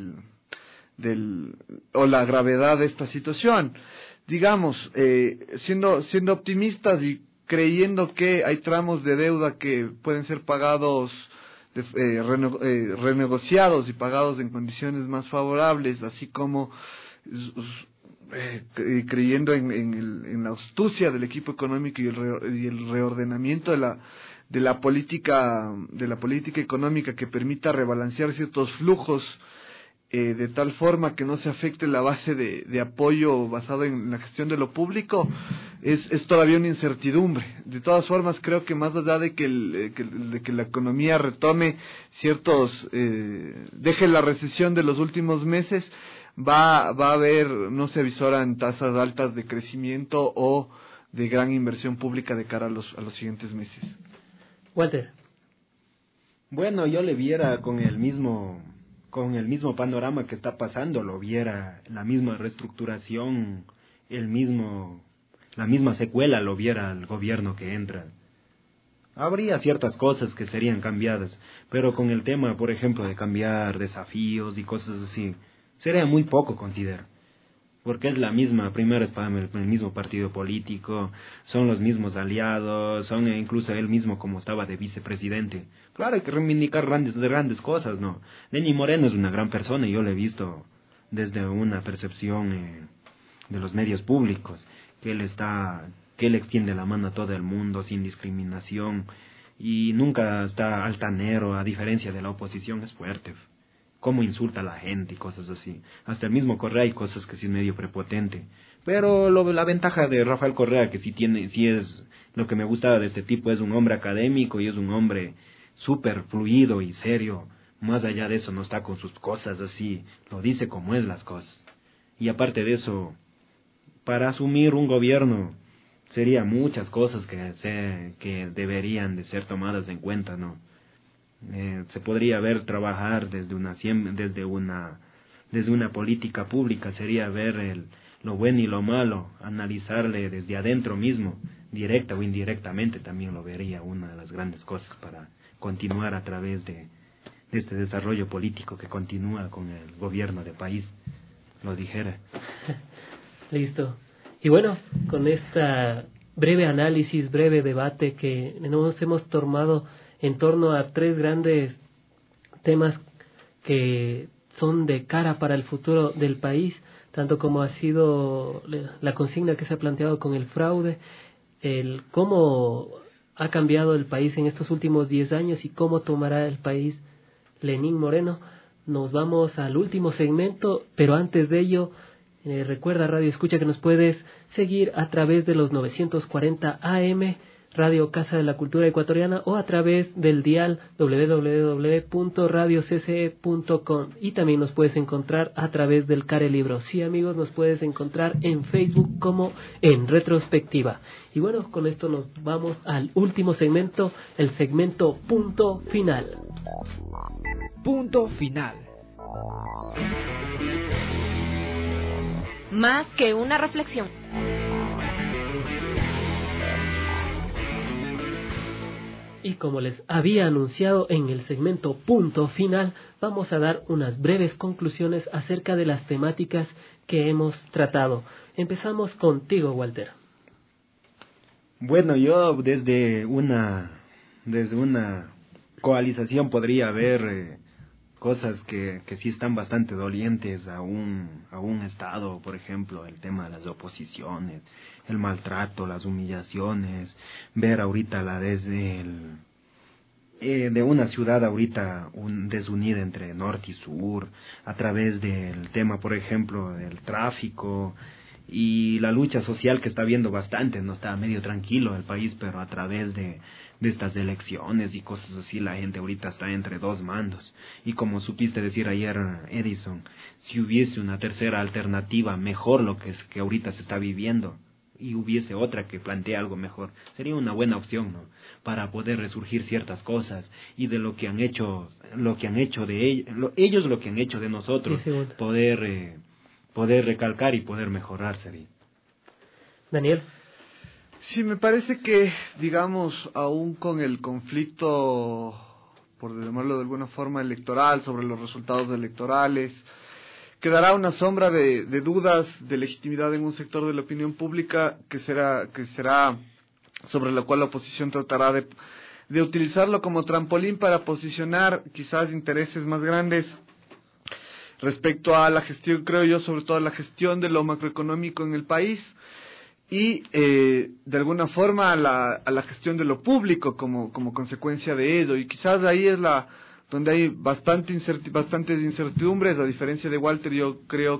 o la gravedad de esta situación. Digamos, siendo optimistas y creyendo que hay tramos de deuda que pueden ser pagados, renegociados y pagados en condiciones más favorables, así como creyendo en la astucia del equipo económico y el reordenamiento de la política económica que permita rebalancear ciertos flujos de tal forma que no se afecte la base de apoyo basado en la gestión de lo público, es todavía una incertidumbre. De todas formas, creo que más allá de que la economía retome deje la recesión de los últimos meses, va a haber, no se avisoran tasas altas de crecimiento o de gran inversión pública de cara a los siguientes meses. Walter. Bueno, yo le viera con el mismo panorama que está pasando, lo viera la misma reestructuración, la misma secuela lo viera el gobierno que entra. Habría ciertas cosas que serían cambiadas, pero con el tema, por ejemplo, de cambiar desafíos y cosas así, sería muy poco, considero. Porque es primero es el mismo partido político, son los mismos aliados, son incluso él mismo como estaba de vicepresidente. Claro, hay que reivindicar grandes cosas, ¿no? Lenín Moreno es una gran persona y yo lo he visto desde una percepción de los medios públicos, que él extiende la mano a todo el mundo sin discriminación y nunca está altanero, a diferencia de la oposición, es fuerte. Cómo insulta a la gente y cosas así. Hasta el mismo Correa hay cosas que sí es medio prepotente. Pero la ventaja de Rafael Correa, que sí es lo que me gusta de este tipo, es un hombre académico y es un hombre súper fluido y serio. Más allá de eso no está con sus cosas así, lo dice como es las cosas. Y aparte de eso, para asumir un gobierno sería muchas cosas que deberían de ser tomadas en cuenta, ¿no? Se podría trabajar desde una política pública, sería ver lo bueno y lo malo, analizarle desde adentro mismo, directa o indirectamente, también lo vería una de las grandes cosas para continuar a través de este desarrollo político que continúa con el gobierno de país, lo dijera. Listo. Y bueno, con esta breve análisis, breve debate que nos hemos tomado en torno a 3 grandes temas que son de cara para el futuro del país, tanto como ha sido la consigna que se ha planteado con el fraude, el cómo ha cambiado el país en estos últimos 10 años y cómo tomará el país Lenín Moreno. Nos vamos al último segmento, pero antes de ello, recuerda Radio Escucha que nos puedes seguir a través de los 940 AM, Radio Casa de la Cultura Ecuatoriana o a través del dial www.radiocce.com, y también nos puedes encontrar a través del Care Libro. Sí, amigos, nos puedes encontrar en Facebook como En Retrospectiva. Y bueno, con esto nos vamos al último segmento, el segmento Punto Final. Punto Final. Más que una reflexión. Y como les había anunciado en el segmento Punto Final, vamos a dar unas breves conclusiones acerca de las temáticas que hemos tratado. Empezamos contigo, Walter. Bueno, yo desde una coalización podría ver cosas que sí están bastante dolientes a un Estado, por ejemplo, el tema de las oposiciones, el maltrato, las humillaciones, ver ahorita de una ciudad ahorita desunida entre norte y sur, a través del tema, por ejemplo, del tráfico y la lucha social que está habiendo bastante. No está medio tranquilo el país, pero a través de estas elecciones y cosas así, la gente ahorita está entre dos mandos. Y como supiste decir ayer, Edison, si hubiese una tercera alternativa mejor lo que es que ahorita se está viviendo, y hubiese otra que plantee algo mejor, sería una buena opción, ¿no? Para poder resurgir ciertas cosas y de lo que han hecho de ellos lo que han hecho de nosotros, sí, poder recalcar y poder mejorar sería. Daniel. Sí, me parece que, digamos, aún con el conflicto, por llamarlo de alguna forma, electoral, sobre los resultados electorales, quedará una sombra de dudas de legitimidad en un sector de la opinión pública que será sobre la cual la oposición tratará de utilizarlo como trampolín para posicionar quizás intereses más grandes respecto a la gestión, creo yo, sobre todo a la gestión de lo macroeconómico en el país, y de alguna forma a la gestión de lo público como consecuencia de ello. Y quizás ahí es donde hay bastantes incertidumbres. A diferencia de Walter, yo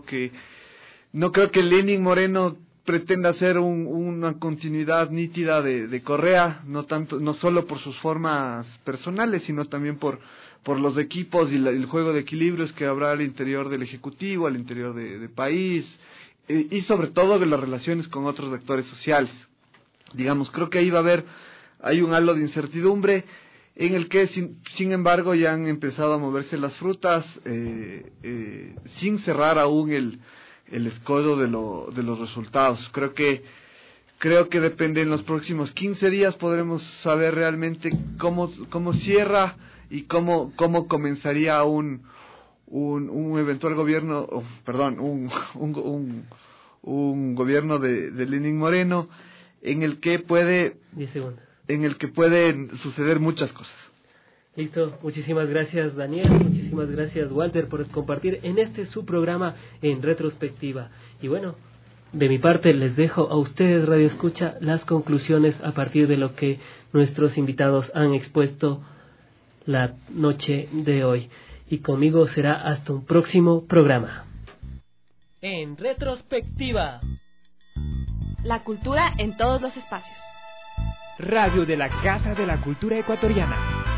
no creo que Lenín Moreno pretenda hacer una continuidad nítida de Correa, no solo por sus formas personales, sino también por los equipos y el juego de equilibrios que habrá al interior del Ejecutivo, al interior de país, y sobre todo de las relaciones con otros actores sociales. Digamos, creo que ahí hay un halo de incertidumbre en el que, sin embargo, ya han empezado a moverse las frutas, sin cerrar aún el escollo de los resultados. Creo que depende, en los próximos 15 días podremos saber realmente cómo cierra y cómo comenzaría un eventual gobierno, un gobierno de Lenín Moreno, en el que pueden suceder muchas cosas. Listo, muchísimas gracias, Daniel, muchísimas gracias, Walter, por compartir en su programa En Retrospectiva. Y bueno, de mi parte les dejo a ustedes, Radio Escucha, las conclusiones a partir de lo que nuestros invitados han expuesto la noche de hoy. Y conmigo será hasta un próximo programa. En Retrospectiva. La cultura en todos los espacios. Radio de la Casa de la Cultura Ecuatoriana.